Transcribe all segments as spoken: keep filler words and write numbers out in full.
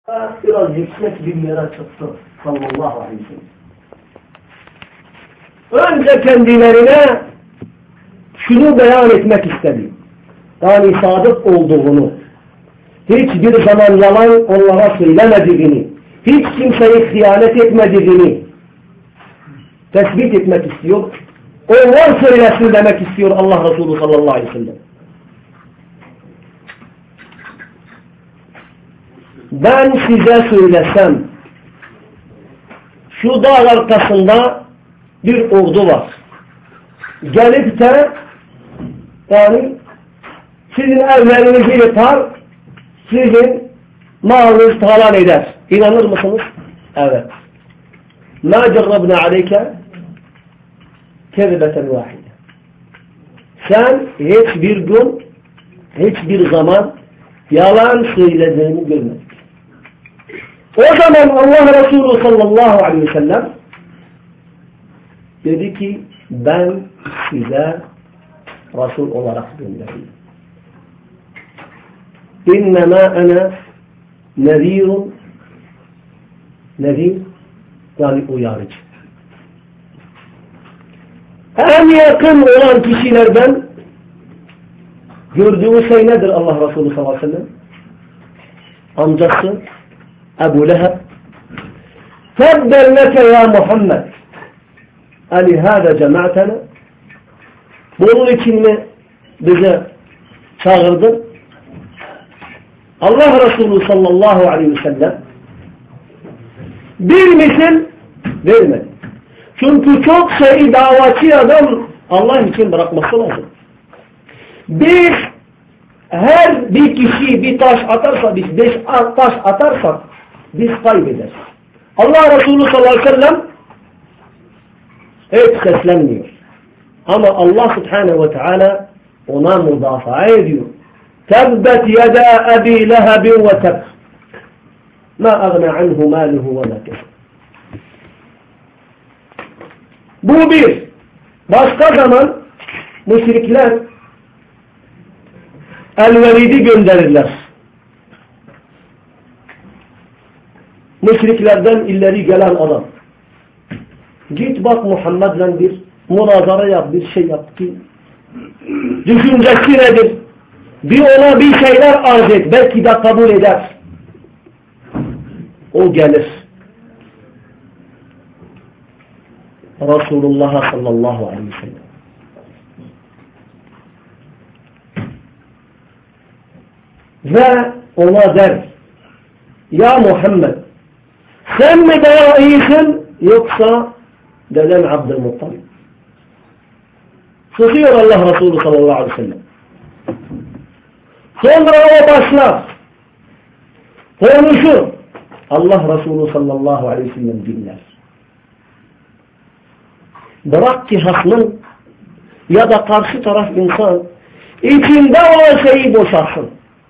biraz yüksek bir yere çıktı sallallahu aleyhi ve sellem. Önce kendilerine şunu beyan etmek istedi. Yani sadık olduğunu, hiçbir zaman yalan onlara söylemediğini, hiç kimseyi hıyanet etmediğini tespit etmek istiyor. Onlar söylesin demek istiyor Allah Resulü sallallahu aleyhi ve sellem. Ben size söylesem, şu dağ arkasında bir ordu var. Gelip de yani sizin evlerinizi yıkar, sizin malınızı talan eder. İnanır mısınız? Evet. مَا جَرَّبْنَا عَلَيْكَ كَذِبَةً وَاحِدًا. Sen hiçbir gün, hiçbir zaman yalan söylediğini görmedin. O zaman Allah Resulü sallallahu aleyhi ve sellem dedi ki ben size Resul olarak gönderdim. İnnemâ ana nezîrun, nezîr yani uyarıcı. En yakın olan kişilerden gördüğü şey nedir Allah Resulü sallallahu aleyhi ve sellem? Amcası Ebu Leheb. Tebben leke ya Muhammed. Ali hâde cemaatena. Bunun için mi bize çağırdı? Allah Resulü sallallahu aleyhi ve sellem bir misal vermedi. Çünkü çok şey davatçı adam Allah için bırakması lazım. Biz her bir kişi bir taş atarsa, biz beş taş atarsak biz kaybederiz. Allah Resulü sallallahu aleyhi ve sellem hiç seslenmiyor. Ama Allah subhanehu ve teala ona müdafaa ediyor. Tebbet yeda Ebi Lehebin ve teb. Ma agna anhu maluhu ve ma keseb. Bu bir. Başka zaman müşrikler El-Velid'i gönderirler. Müşriklerden ileri gelen adam. Git bak Muhammed'le bir münazara yap, bir şey yap ki düşüncesi nedir? Bir ona bir şeyler arz et. Belki de kabul eder. O gelir. Resulullah sallallahu aleyhi ve sellem. Ve ona der ya Muhammed sen mi daha iyisin yoksa deden Abdülmuttalib? Susuyor Allah Resulü sallallahu aleyhi ve sellem. Sonra o başlar. Konuşur. Allah Resulü sallallahu aleyhi ve sellem dinler. Bırak ki hasmın ya da karşı taraf insan içinde olan şeyi boşalsın.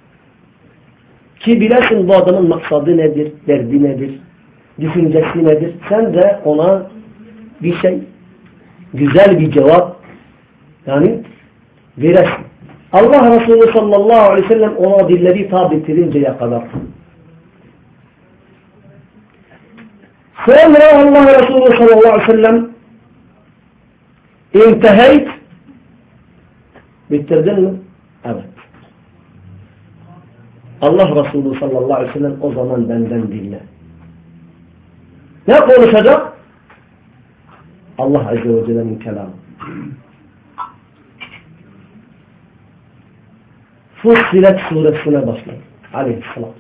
Ki bilesin bu adamın maksadı nedir, derdi nedir, düşüncesi nedir. Sen de ona bir şey, güzel bir cevap yani veresin. Allah Resulü sallallahu aleyhi ve sellem ona dilleri ta bitirinceye kadar. Sonra Allah Resulü sallallahu aleyhi ve sellem inteheyt bitirdin mi? Evet. Allah Resulü sallallahu aleyhi ve sellem o zaman benden dinle. Ne konuşacak? Allah Azze ve Celle'nin kelamı. Fussilet suresine başlayın. Aleyhisselatü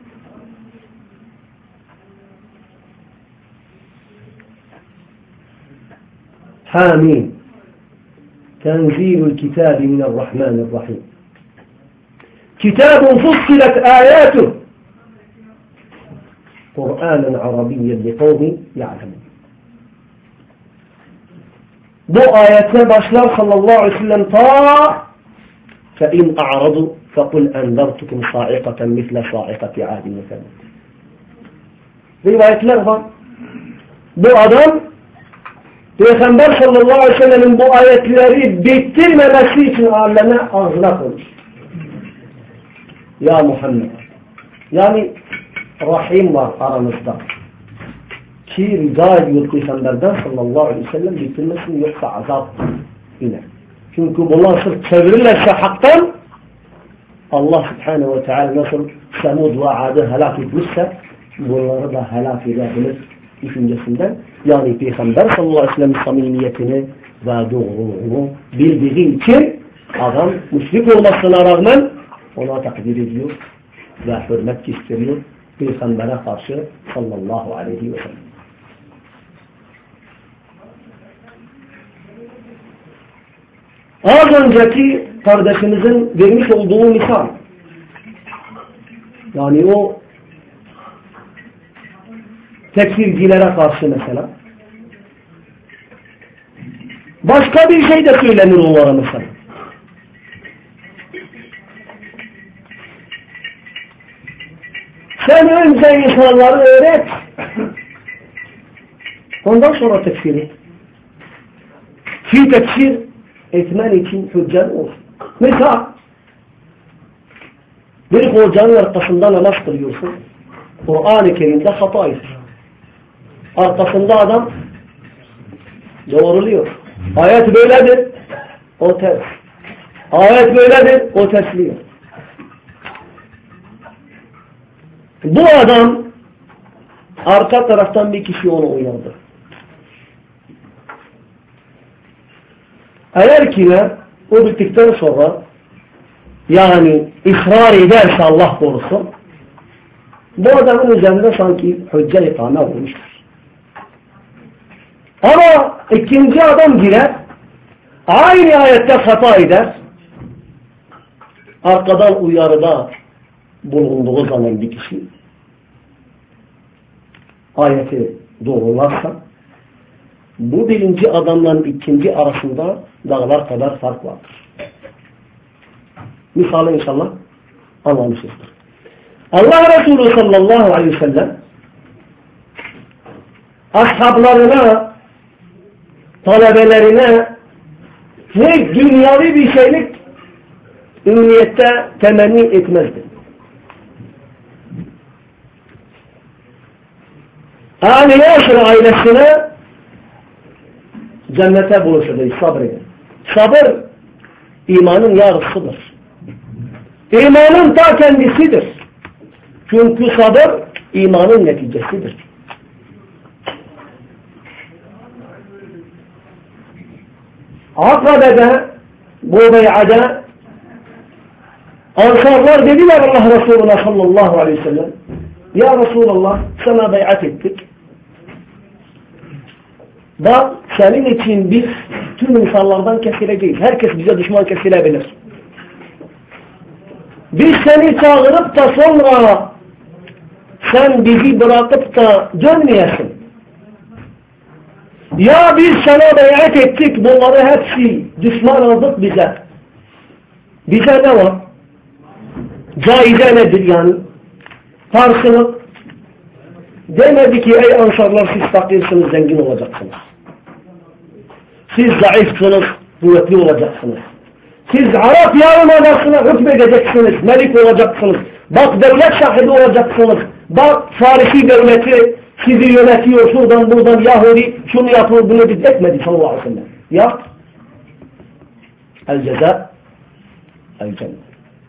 Hamim. Tenzilul kitabi minarrahmanirrahim. Kitabun fussilet ayatuh. Kur'anen Arabiyyen li kavmin ya'lemun. Bu ayete başlar sallallahu aleyhi ve sellem ta فَاِنْ اَعْرَضُوا فَقُلْ اَنْذَرْتُكُمْ صَاعِقَةً مِثْلَ صَاعِقَةِ عَادٍ وَثَمُودَ. Rivayetler var. Bu adam Peygamber sallallahu aleyhi ve sellem'in bu ayetleri bitirmemesi için aleme ağzına konuş. Ya Muhammed. Yani rahim var aramızda. Ki rica ediyor Peygamberden sallallahu aleyhi ve sellem bitirmesin, yoksa azap iner. Çünkü bunlar sırf çevirirlerse haktan, Allah subhanehu ve teala nasıl Semud ve Ad'ı helak etmişse bunları da helak edebilir düşüncesinden. Yani Peygamber sallallahu aleyhi ve sellem samimiyetini ve doğruluğunu bildiği için adam müşrik olmasına rağmen ona takdir ediyor ve hürmet gösteriyor Peygamber'e karşı sallallahu aleyhi ve sellem. Az önceki kardeşimizin vermiş olduğu misal, yani o tekfircilere karşı mesela, başka bir şey de söylenir onlara mesela. Sen önce insanları öğret, ondan sonra tekfir et. Fi tekfir etmen için hüccen olsun. Mesela bir hocanın arkasında namaz kılıyorsun. Kur'an-ı Kerim'de hata etmiş. Arkasında adam doğruluyor. Ayet böyledir, o ters. Ayet böyledir, o tersliyor. Bu adam arka taraftan bir kişi onu uyardı. Eğer ki ne, o bittikten sonra yani ısrar ederse Allah korusun, bu adamın üzerinde sanki hücce ikame olmuştur. Ama ikinci adam girer, aynı ayette hata eder, arkadan uyarıda bulunduğu zaman bir kişi ayeti doğrularsa, bu birinci adamla ikinci arasında dağlar kadar fark vardır. Misalı inşallah anlamışızdır. Allah Resulü sallallahu aleyhi ve sellem ashablarına, talebelerine hiç dünyavi bir şeylik ümmiyette temenni etmezdi. Ali Yaşır ailesine cennete buluşacağız, sabredin. Sabır imanın yarısıdır. İmanın ta kendisidir. Çünkü sabır imanın neticesidir. Akabe'de, bu bey'ade Ansarlar dediler Allah Resulü'ne sallallahu aleyhi ve sellem, ya Resulallah sana bey'at ettik. Bak senin için biz tüm insanlardan kesileceğiz. Herkes bize düşman kesilebilir. Biz seni çağırıp da sonra sen bizi bırakıp da dönmeyesin. Ya biz sana bey'at ettik, bunları hepsi düşman aldık bize. Bize ne var? Caize nedir yani? Karşılık. Demedi ki ey ansarlar siz fakirsiniz, zengin olacaksınız. Siz zayıfsınız, kuvvetli olacaksınız. Siz Arap yarımadasına hükmedeceksiniz, melik olacaksınız. Bak devlet sahibi olacaksınız. Bak Farisi devleti sizi yönetiyor, şuradan buradan Yahudi şunu yapıyor, bunu biz etmedi sallallahu aleyhi ve sellem. Yap. El ceza, el cennet.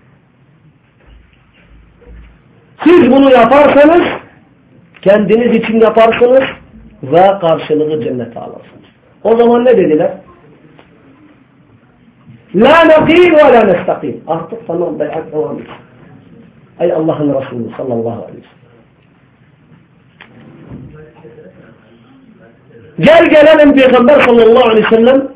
Siz bunu yaparsanız kendiniz için yaparsınız ve karşılığı cennete alırsınız. O zaman ne dediler? La nakil ve la nestakim. Artık tamam bey'at devam etsin. Ey Allah'ın Resulü sallallahu aleyhi ve sellem. Gel gelelim Peygamber sallallahu aleyhi ve sellem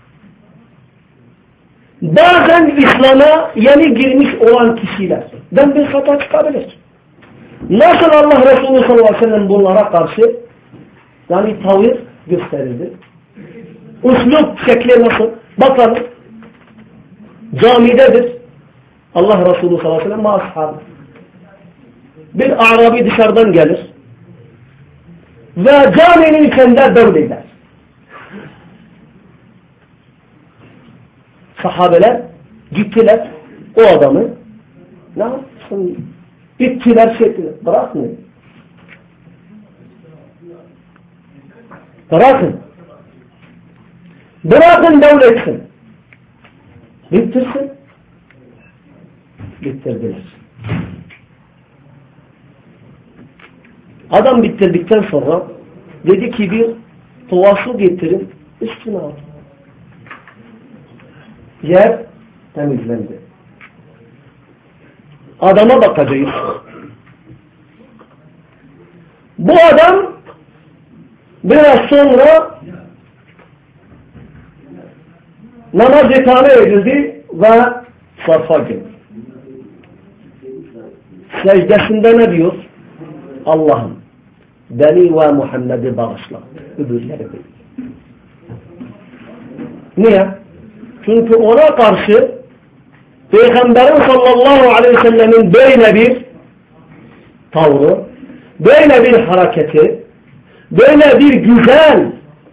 bazen İslam'a yeni girmiş olan kişilerden bir hata çıkabilir. Nasıl Allah Resulü sallallahu aleyhi ve sellem bunlara karşı yani tavır gösterirdi? Üslup şekli nasıl? Bakalım. Camidedir. Allah Resulü sallallahu aleyhi ve sellem ma ashabı. Bir Arabi dışarıdan gelir ve caminin içinde böyleyler. Sahabeler gittiler o adamı ne yapsın? İtçiler şekli. Bırakın. Bırakın. Bırakın devletsin. Bitirsin. Bitirdiler. Adam bitirdikten sonra dedi ki bir tuva su getirin, üstüne al. Yer temizlendi. Adama bakacağız. Bu adam biraz sonra namaz ikame edildi ve sarfa girdi. Secdesinde ne diyor? Allah'ım beni ve Muhammed'i bağışla. Öbürleri değil. Niye? Çünkü ona karşı Peygamberin sallallahu aleyhi ve sellemin böyle bir tavrı, böyle bir hareketi, böyle bir güzel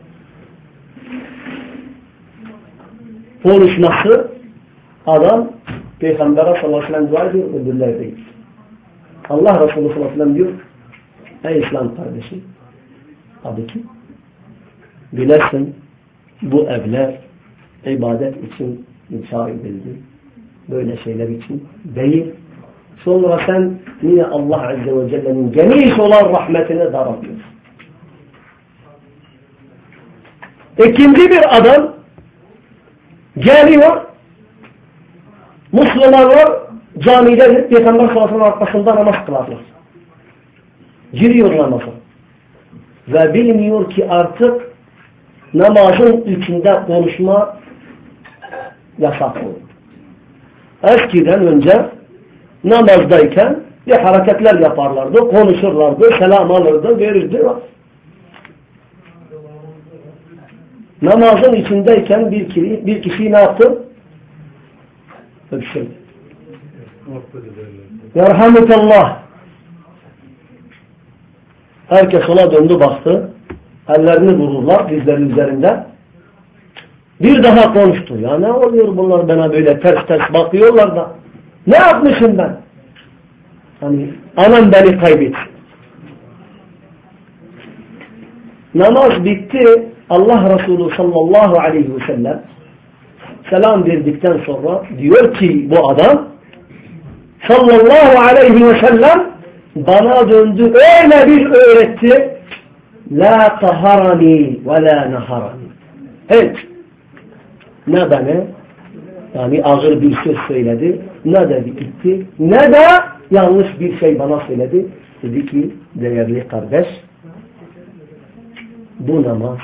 konuşması adam Peygamber'e sallallahu aleyhi ve sellem dua ediyor, öbürleri değil. Allah Resulü sallallahu aleyhi ve sellem diyor, ey İslam kardeşi, tabii ki bilesin bu evler ibadet için inşa edildi. Böyle şeyler için değil. Sonra sen niye Allah Azze ve Celle'nin geniş olan rahmetine daraltıyorsun? İkinci bir adam geliyor, Müslümanlar camide Peygamber sallallahu aleyhi ve sellem arkasında namaz kılarlar. Giriyor namaza. Ve bilmiyor ki artık namazın içinde konuşma yasak oldu. Eskiden önce namazdayken bir hareketler yaparlardı, konuşurlardı, selam alırdı, verirdi. Namazın içindeyken bir kişi, bir kişi ne yaptı? Öpüşürdü. Yerhamukallah. Herkes ona döndü baktı. Ellerini vururlar dizleri üzerinde. Bir daha konuştu. Ya ne oluyor bunlar bana böyle ters ters bakıyorlar da. Ne yapmışım ben? Hani anam beni kaybetti. Namaz bitti. Allah Resulü sallallahu aleyhi ve sellem selam verdikten sonra diyor ki bu adam sallallahu aleyhi ve sellem bana döndü öyle bir öğretti la taharani ve la naharani. Evet. Ne bana yani ağır bir söz söyledi, ne de gitti, ne de yanlış bir şey bana söyledi. Dedi ki değerli kardeş, bu namaz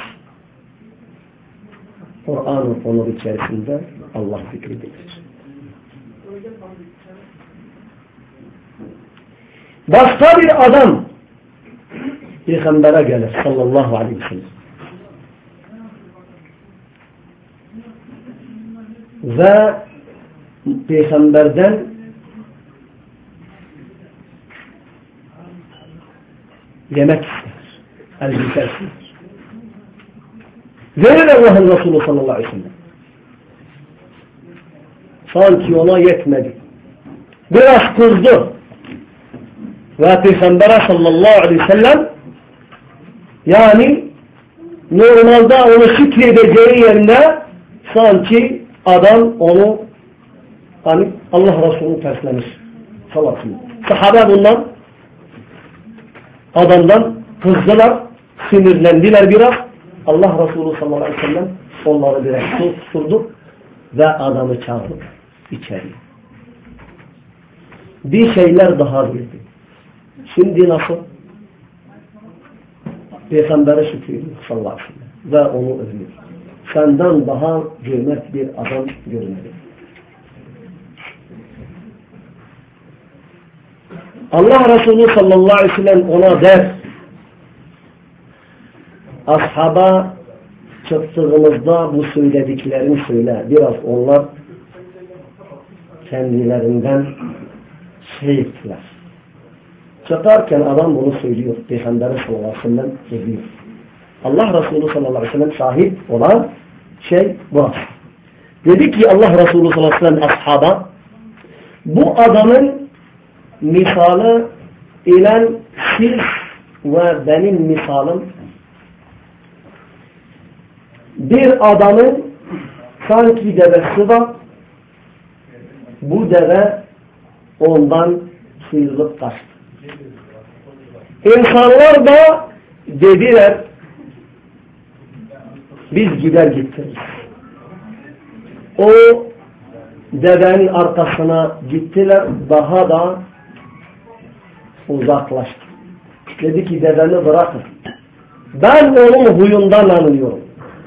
Kur'an'ın konu içerisinde Allah zikridir. Başka bir adam Peygamber'e gelir sallallahu aleyhi ve sellem. Ve Peygamber'den yemek ister. Elbise ister. Verir Allah'ın Resulü sallallahu aleyhi ve sellem. Sanki ona yetmedi. Biraz kızdı. Ve Peygamber'e sallallahu aleyhi ve sellem yani normalde onu şükredeceği yerine sanki adam onu hani Allah Resulü'nü terslemiş. Sallallahu aleyhi ve sellem. Sahabe bundan adamdan kızdılar, sinirlendiler biraz. Allah Resulü sallallahu aleyhi ve sellem onları biraz susturdu ve adamı çağırdı içeri. Bir şeyler daha girdi. Şimdi nasıl? Peygamber'e şükrediyor sallallahu aleyhi ve sellem ve onu övüyor. Senden daha cömert bir adam görmedi. Allah Resulü sallallahu aleyhi ve sellem ona der, ashaba çıktığımızda bu söylediklerini söyle. Biraz onlar kendilerinden şey ettiler. Çıkarken adam bunu söylüyor. Peygamber sallallahu aleyhi ve sellem söylüyor. Allah Resulü sallallahu aleyhi ve sellem sahip olan şey bu. Dedi ki Allah Resulü sallallahu aleyhi ve sellem ashaba bu adamın misalı ile siz ve benim misalım bir adamın sanki devesi var. Bu deve ondan sıyrılıp kaçtı. İnsanlar da dediler biz gider gittik. O devenin arkasına gittiler, daha da uzaklaştı. Dedi ki deveni bırakın. Ben onun huyundan anlıyorum.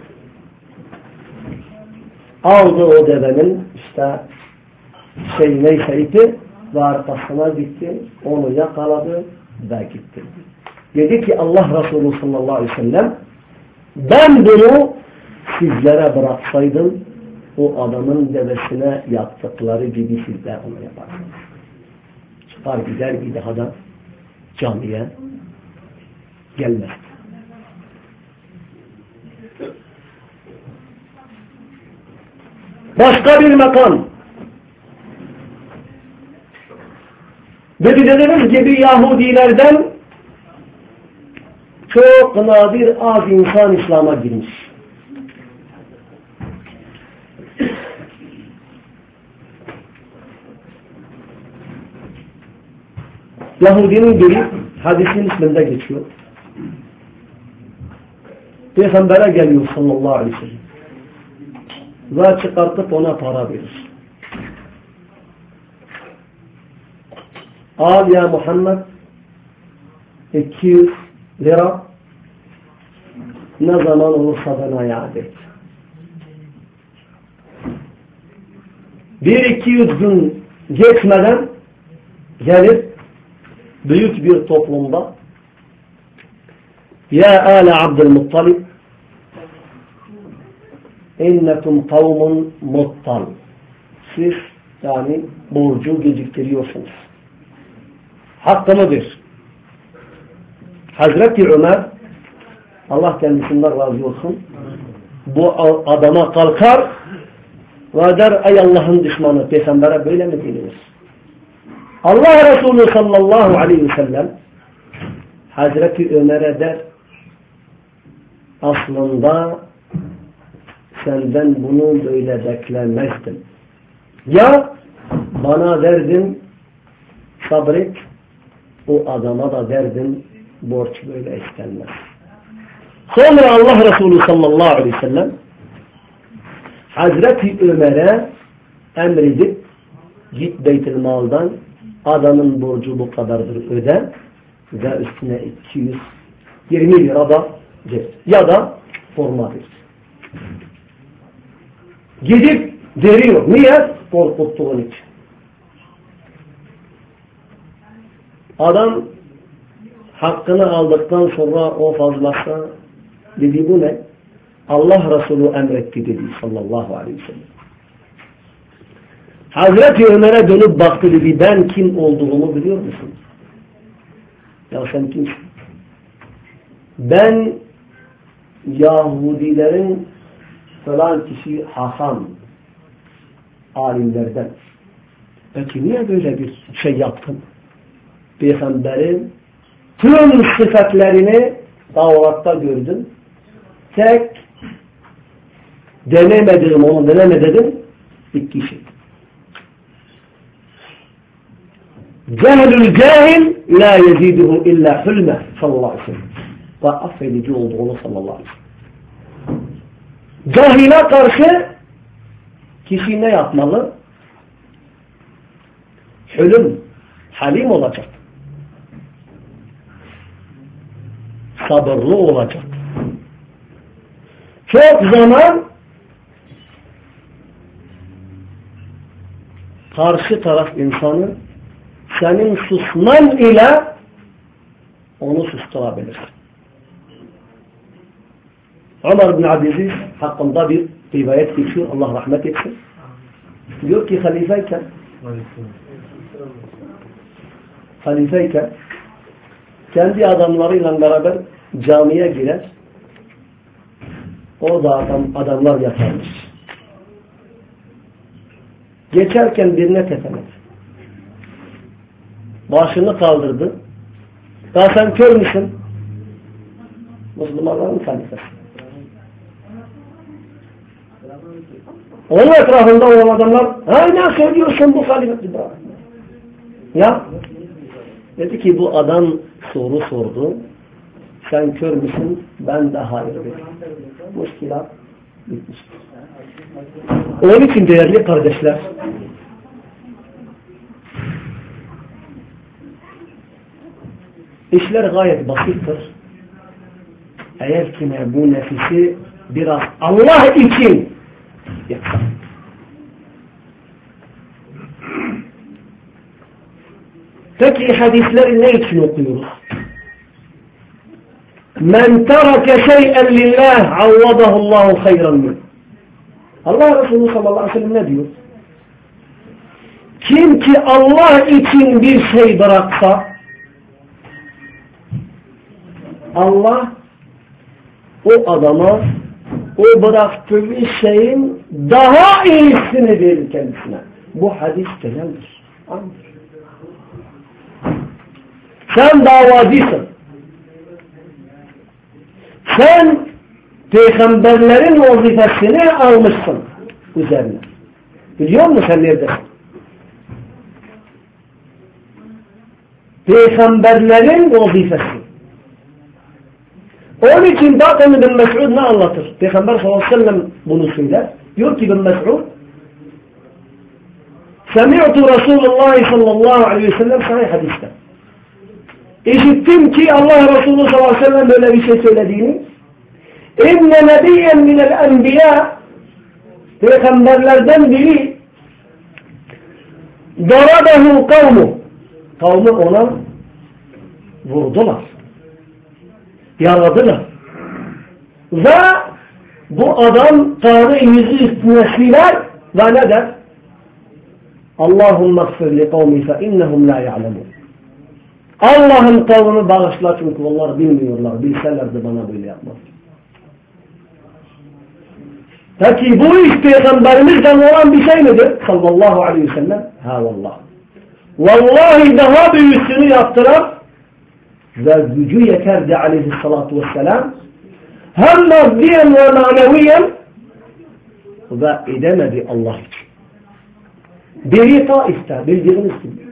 Aldı o devenin işte şey neyse ipi ve arkasına gitti. Onu yakaladı ve gitti. Dedi ki Allah Resulü sallallahu aleyhi ve sellem ben bunu sizlere bıraksaydım o adamın devesine yaptıkları gibi sizler onu yaparsınız. Çıkar gider bir daha da camiye gelmez. Başka bir makam. Ve dediğimiz gibi Yahudilerden çok nadir az insan İslam'a girmiş. Yahudinin biri hadisin isminde geçiyor. Peygamber'e geliyor sallallahu aleyhi ve sellem. Ve çıkartıp ona para verir. Al ya Muhammed iki yüz lira ne zaman olursa bana iade et. Bir iki yüz gün geçmeden gelip büyük bir toplumda Ya Ale Abdülmuttalib innekum kavmun muttal. Siz yani borcu geciktiriyorsunuz. Hakkımıdır. Hazreti Ömer Allah kendisinden razı olsun bu adama kalkar ve der ey Allah'ın düşmanı Peygamber'e böyle mi denilir? Allah Resulü sallallahu aleyhi ve sellem Hazreti Ömer'e der aslında senden bunu böyle beklemezdim. Ya bana derdin sabret o adama da derdin borç böyle istenmez. Sonra Allah Resulü sallallahu aleyhi ve sellem Hazreti Ömer'e emredip git Beyt-i Mal'dan adamın borcu bu kadardır öde ve üstüne iki yüz yirmi lira da ver. Ya da forma ver. Gidip veriyor. Niye? Korkuttuğun için. Adam hakkını aldıktan sonra o fazlası dedi bu ne? Allah Resulü emretti dedi sallallahu aleyhi ve sellem. Hazreti Ömer'e dönüp baktı dedi ben kim olduğumu biliyor musun? Ya sen kimsin? Ben Yahudilerin falan kişi Hasan alimlerden. Peki niye böyle bir şey yaptın? Peygamberin tüm sıfatlarını Tevrat'ta gördüm. Tek denemediğim onu denemedim iki şey. Cehlül cahil la yeziduhu illa hulme sallallahu aleyhi ve sellem. Ve affedici olduğunu sallallahu aleyhi ve sellem. Cahile karşı kişi ne yapmalı? Hülüm, halim olacak. Sabırlı olacak. Çok zaman karşı taraf insanı senin susman ile onu susturabilir. Ömer bin Abdülaziz hakkında bir rivayet geçiyor. Allah rahmet etsin. Diyor ki halifeyken halifeyken kendi adamlarıyla beraber camiye girer. Orada adam, adamlar yatarmış. Geçerken birine tepemez. Başını kaldırdı. Ya sen kör müsün? Müslümanların halifesi. Onun etrafında olan adamlar, ha ne söylüyorsun bu halifesi? Ya dedi ki bu adam soru sordu. Sen kör müsün? Ben de hayır dedim. Müşkilat bitmiştir. Onun için değerli kardeşler, işler gayet basittir. Eğer ki bu nefisi biraz Allah için yapsa. Peki hadisleri ne için okuyoruz? Men terake şey'en lillah avvadahullahu hayran min. Allah Resulü sallallahu aleyhi ve sellem ne diyor? Kim ki Allah için bir şey bıraksa, Allah o adama o bıraktığı şeyin daha iyisini verir kendisine. Bu hadis geneldir. Andır. Sen davacısın. Sen peygamberlerin vazifesini almışsın üzerine. Biliyor musun sen neredesin? Peygamberlerin vazifesi. Onun için bakın İbn Mes'ud ne anlatır? Peygamber sallallahu aleyhi ve sellem bunu söyler. Diyor ki İbn Mes'ud Semi'tu Resulullah sallallahu aleyhi ve sellem sahih hadiste. İşittim ki Allah Resulü sallallahu aleyhi ve sellem böyle bir şey söylediğini. İnne nebiyyen minel enbiya, peygamberlerden biri darabehu kavmu, kavmi ona vurdular, yaradılar ve bu adam Tanrı yüzü üstüne siler ve ne der? Allahümme gfir li kavmi fe innehum la ya'lemun. Allah'ın kavmini bağışla çünkü onlar bilmiyorlar. Bilselerdi bana böyle yapmaz. Peki bu iş peygamberimizden olan bir şey midir? Sallallahu aleyhi ve sellem. Ha vallah. Vallahi daha büyüsünü yaptıran ve gücü yeterdi aleyhissalatu vesselam. Hem maddiyen ve maneviyen ve edemedi Allah için. Biri Taif'te bildiğiniz gibi.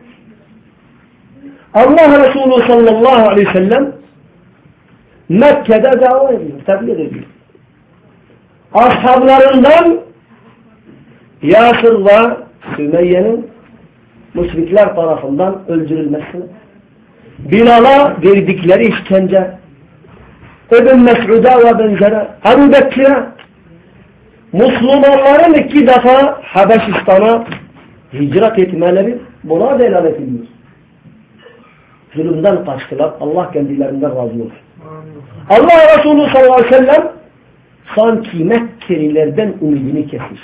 Allah Resulü sallallahu aleyhi ve sellem Mekke'de dava ediyor, tebliğ ediyor. Ashablarından Yasir ve Sümeyye'nin müşrikler tarafından öldürülmesini, Bilal'a verdikleri işkence, İbn Mes'ud'a ve benzeri, Ebu Bekir'e, Müslümanların iki defa Habeşistan'a hicret etmeleri buna delalet ediyor. Zulümden kaçtılar. Allah kendilerinden razı olsun. Allah Resulü sallallahu aleyhi ve sellem sanki Mekkelilerden umudunu kesmiş.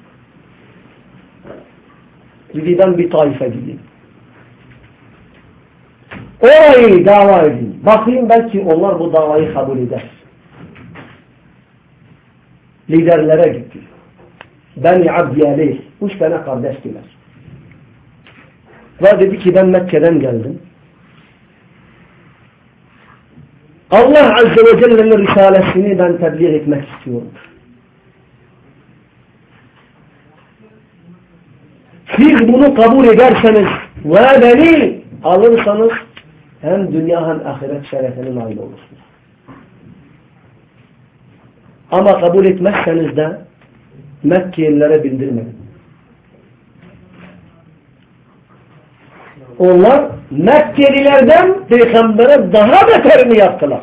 Gididen bir taife gidin. Orayı dava edin. Bakayım belki onlar bu davayı kabul eder. Liderlere gitti. Beni Abdiyaleyh. Üç tane kardeştiler. Ve dedi ki ben Mekke'den geldim. Allah Azze ve Celle'nin risalesini ben tebliğ etmek istiyorum. Siz bunu kabul ederseniz ve beni alırsanız hem dünya hem ahiret şerefine nail olursunuz. Ama kabul etmezseniz de Mekkeliilere bildirmeyin. Onlar Mekkelilerden Peygamber'e daha beterini yaptılar.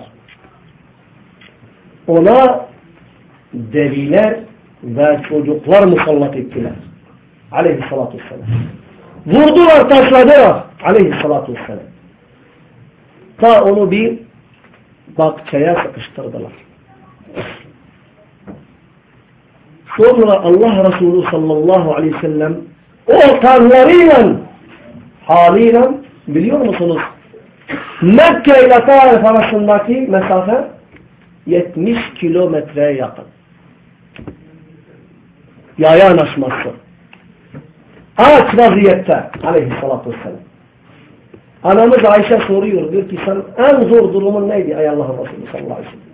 Ona deliler ve çocuklar musallat ettiler. Aleyhissalatü vesselam. Vurdular, taşladılar. Aleyhissalatü vesselam. Ta onu bir bakçaya sıkıştırdılar. Sonra Allah Resulü sallallahu aleyhi ve sellem ortamlarıyla haliyle biliyor musunuz? Mekke ile Taif arasındaki mesafe yetmiş kilometreye yakın. Yaya aşması. Ağaç vaziyette aleyhissalatü vesselam. Anamız Ayşe soruyor. Diyor ki sen en zor durumun neydi ey Allah'ın Resulü sallallahu aleyhi ve sellem?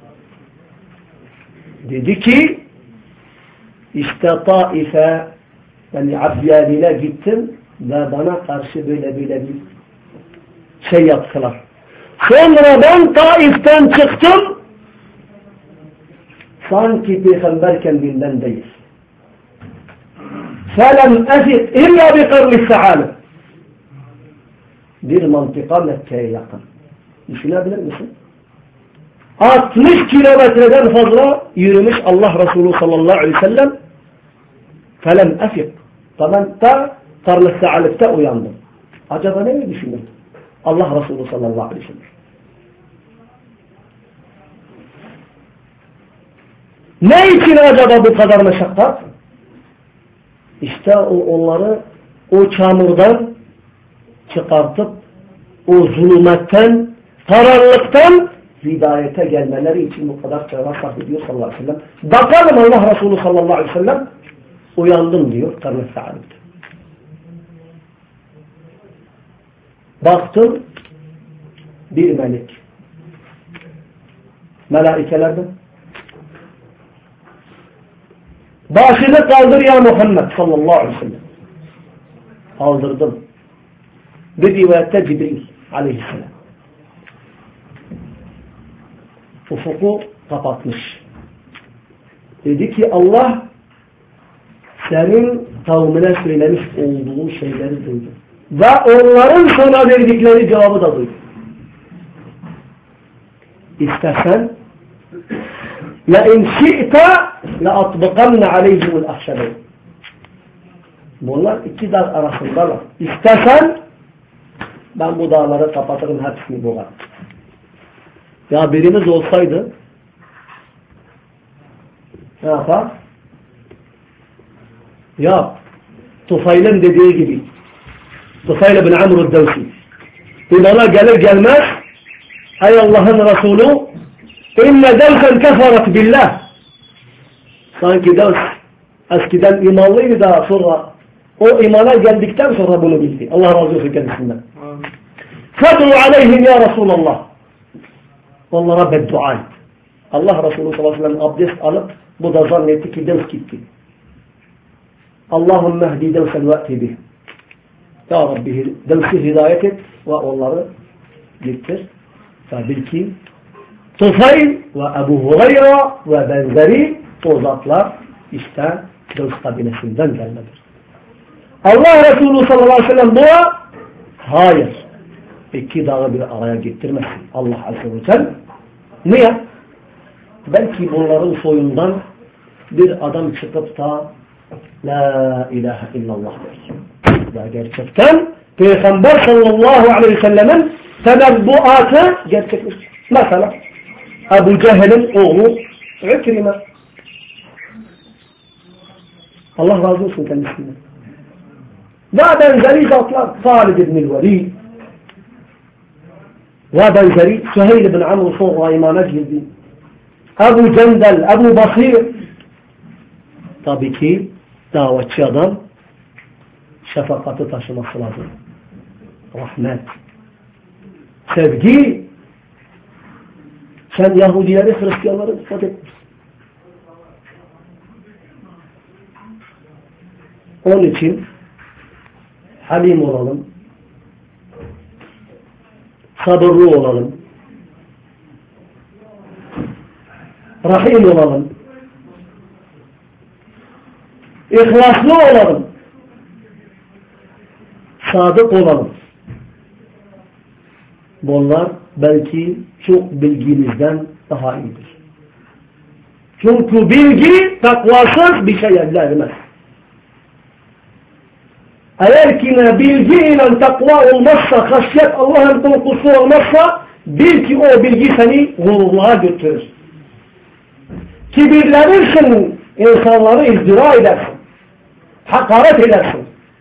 Dedi ki işte Taif'e yani Abdiyali'ne gittim ve bana karşı böyle böyle bir şey yaptılar. Sonra ben Taif'ten çıktım sanki peygamber kendinden değil. فَلَمْ أَفِقْ اِلَّا بِقَرْلِ السَّعَالِ Bir mantıka Mekke'ye yakın. Düşünebilir misin? altmış kilometreden fazla yürümüş Allah Resulü sallallahu aleyhi ve sellem. فَلَمْ أَفِقْ Ben da Karl-ı Sa'alif'te uyandım. Acaba ne mi düşündüm? Allah Resulü sallallahu aleyhi ve sellem. Ne için acaba bu kadar meşakkat? İşte onları o çamurdan çıkartıp o zulümetten, kararlıktan hidayete gelmeleri için bu kadar çaba sarf ediyor sallallahu aleyhi ve sellem. Bakalım Allah Resulü sallallahu aleyhi ve sellem uyandım diyor Karl-ı Sa'alif'te. Baktım bir melek. Melaikelerden. Başını kaldır ya Muhammed sallallahu aleyhi ve sellem. Kaldırdım. Bir rivayette Cibril aleyhisselam. Ufuku kapatmış. Dedi ki Allah senin kavmine söylemiş olduğun şeyleri duydu. Ve onların sana verdikleri cevabı da duydu. İstersen لَاِنْ شِئْتَ لَاَطْبِقَنَّ عَلَيْهِمُ الْاَحْشَبَيْنِ Bunlar iki dağ arasındalar. İstersen ben bu dağları kapatırım, hepsini boğarım. Ya birimiz olsaydı ne yapar? Ya Tufayl'ın dediği gibi Tufayl bin Amr el-Devsi İmana gelir gelmez ey Allah'ın Resulü inne devsen kefaret billah sanki Devs eskiden imanlıydı da sonra o imana geldikten sonra bunu bildi. Allah razı olsun kendisinden. Fed'u aleyhim ya Resulallah onlara beddua et. Allah Resulü sallallahu aleyhi ve sellem abdest alıp bu da zannetti ki Devs gitti. Allahümme hdi Devsen ve eti bih. Ya Rabbi Devs'i hidayet et ve onları getir. Ve bil ki Tufayl ve Ebu Hureyre ve benzeri o zatlar işte Devs kabilesinden gelmedir. Allah Resulü sallallahu aleyhi ve sellem buna hayır. İki dağı bir araya getirmesin. Allah azze ve celle. Niye? Belki bunların soyundan bir adam çıkıp da La ilahe illallah der. Ve gerçekten Peygamber sallallahu aleyhi ve sellemin tenebbuatı gerçekleştir. Mesela Ebu Cehil'in oğlu Ükrime. Allah razı olsun kendisinden. Ve benzeri zatlar Halid ibn-i Velid ve benzeri Süheyl ibn Amr sonra imana girdi. Ebu Cendel, Ebu Basir. Tabii ki davetçi adam şefakatı taşıması lazım. Rahmet. Sevgi. Sen Yahudileri, Hristiyanları dikkat et. Onun için halim olalım. Sabırlı olalım. Rahim olalım. İhlaslı olalım. Sadık olalım. Bunlar belki çok bilgimizden daha iyidir. Çünkü bilgi takvasız bir şey elde edemez. Eğer ki bilgi ile takva olmazsa, haşyet Allah'ın korkusu olmazsa bil ki o bilgi seni gururluğa götürür. Kibirlenirsin, insanları izdira edersin. Hakaret edersin.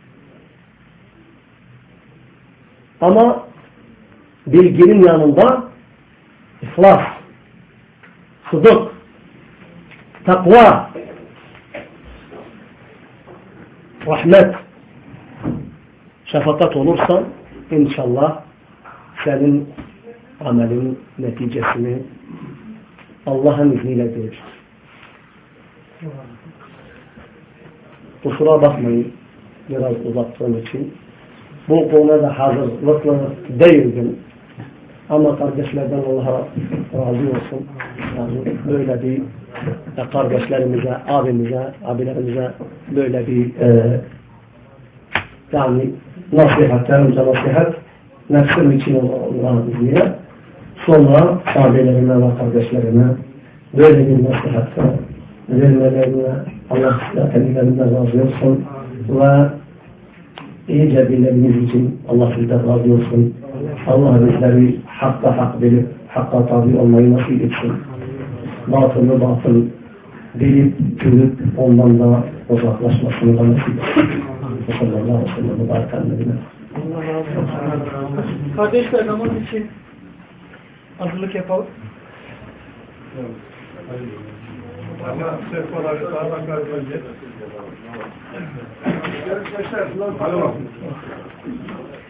Ama bilginin yanında ihlas, sıdık, takva, rahmet, şefakat olursa inşallah senin amelin neticesini Allah'ın izniyle görür. Kusura bakmayın biraz uzattığım için. Bu konuda hazırlıklı değildim. Ama kardeşlerden Allah'a razı olsun. Yani böyle bir e, kardeşlerimize, abimize, abilerimize böyle bir e, yani nasihat, önce nasihat nefsim için Allah'ın izniyle, sonra abilerime ve kardeşlerime böyle bir nasihatta vermelerine Allah kendilerinden razı olsun ve iyice dinlediğiniz için Allah sizden razı olsun. Allah bizleri hakka hak bilip hakka tabi olmayı nasip etsin. Batılı batıl bilip görüp ondan da uzaklaşmasını da nasip etsin. Sallallahu aleyhi ve sellem mübarek annemine. Allah razı olsun. Kardeşler namaz için hazırlık yapalım. Ama sefaları sağdan karşılayacak. Hadi bakalım.